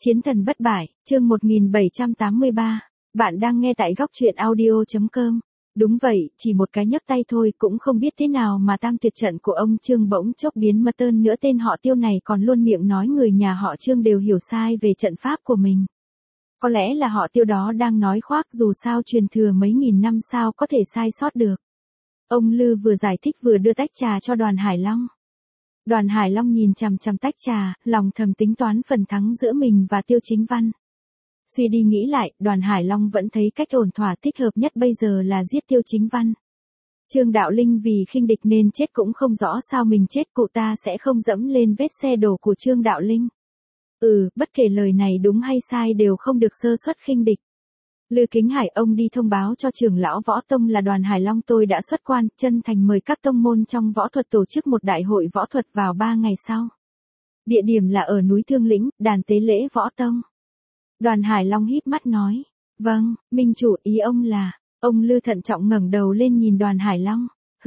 Chiến thần bất bại, chương 1783. Bạn đang nghe tại góc truyện audio.com. Đúng vậy, chỉ một cái nhấc tay thôi cũng không biết thế nào mà tam tuyệt trận của ông Trương bỗng chốc biến mất, hơn nữa tên họ Tiêu này còn luôn miệng nói người nhà họ Trương đều hiểu sai về trận pháp của mình. Có lẽ là họ Tiêu đó đang nói khoác, dù sao truyền thừa mấy nghìn năm sao có thể sai sót được. Ông Lư vừa giải thích vừa đưa tách trà cho Đoàn Hải Long. Đoàn Hải Long nhìn chằm chằm tách trà, lòng thầm tính toán phần thắng giữa mình và Tiêu Chính Văn. Suy đi nghĩ lại, Đoàn Hải Long vẫn thấy cách ổn thỏa thích hợp nhất bây giờ là giết Tiêu Chính Văn. Trương Đạo Linh vì khinh địch nên chết, cũng không rõ sao mình chết, cụ ta sẽ không dẫm lên vết xe đổ của Trương Đạo Linh. Bất kể lời này đúng hay sai đều không được sơ suất khinh địch. Lư Kính Hải, ông đi thông báo cho trưởng lão võ tông là Đoàn Hải Long tôi đã xuất quan, chân thành mời các tông môn trong võ thuật tổ chức một đại hội võ thuật vào 3 ngày sau. Địa điểm là ở núi Thương Lĩnh, đàn tế lễ võ tông. Đoàn Hải Long híp mắt nói, vâng, minh chủ, ý ông là. Ông Lư thận trọng ngẩng đầu lên nhìn Đoàn Hải Long,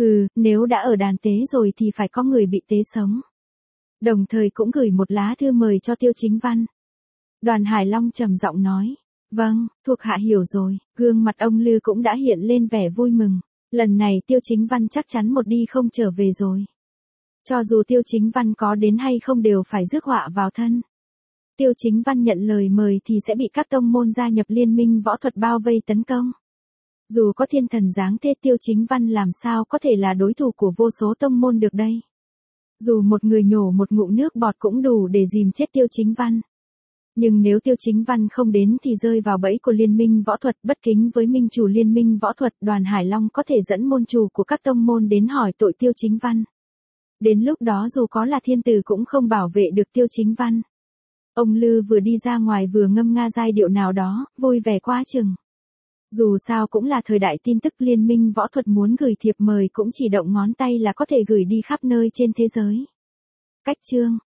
nếu đã ở đàn tế rồi thì phải có người bị tế sống. Đồng thời cũng gửi một lá thư mời cho Tiêu Chính Văn. Đoàn Hải Long trầm giọng nói, vâng, thuộc hạ hiểu rồi. Gương mặt ông Lư cũng đã hiện lên vẻ vui mừng. Lần này Tiêu Chính Văn chắc chắn một đi không trở về rồi. Cho dù Tiêu Chính Văn có đến hay không đều phải rước họa vào thân. Tiêu Chính Văn nhận lời mời thì sẽ bị các tông môn gia nhập liên minh võ thuật bao vây tấn công. Dù có thiên thần giáng thế, Tiêu Chính Văn làm sao có thể là đối thủ của vô số tông môn được đây. Dù một người nhổ một ngụm nước bọt cũng đủ để dìm chết Tiêu Chính Văn. Nhưng nếu Tiêu Chính Văn không đến thì rơi vào bẫy của liên minh võ thuật, bất kính với minh chủ liên minh võ thuật. Đoàn Hải Long có thể dẫn môn chủ của các tông môn đến hỏi tội Tiêu Chính Văn. Đến lúc đó dù có là thiên tử cũng không bảo vệ được Tiêu Chính Văn. Ông Lư vừa đi ra ngoài vừa ngâm nga giai điệu nào đó, vui vẻ quá chừng. Dù sao cũng là thời đại tin tức, liên minh võ thuật muốn gửi thiệp mời cũng chỉ động ngón tay là có thể gửi đi khắp nơi trên thế giới. Cách chương,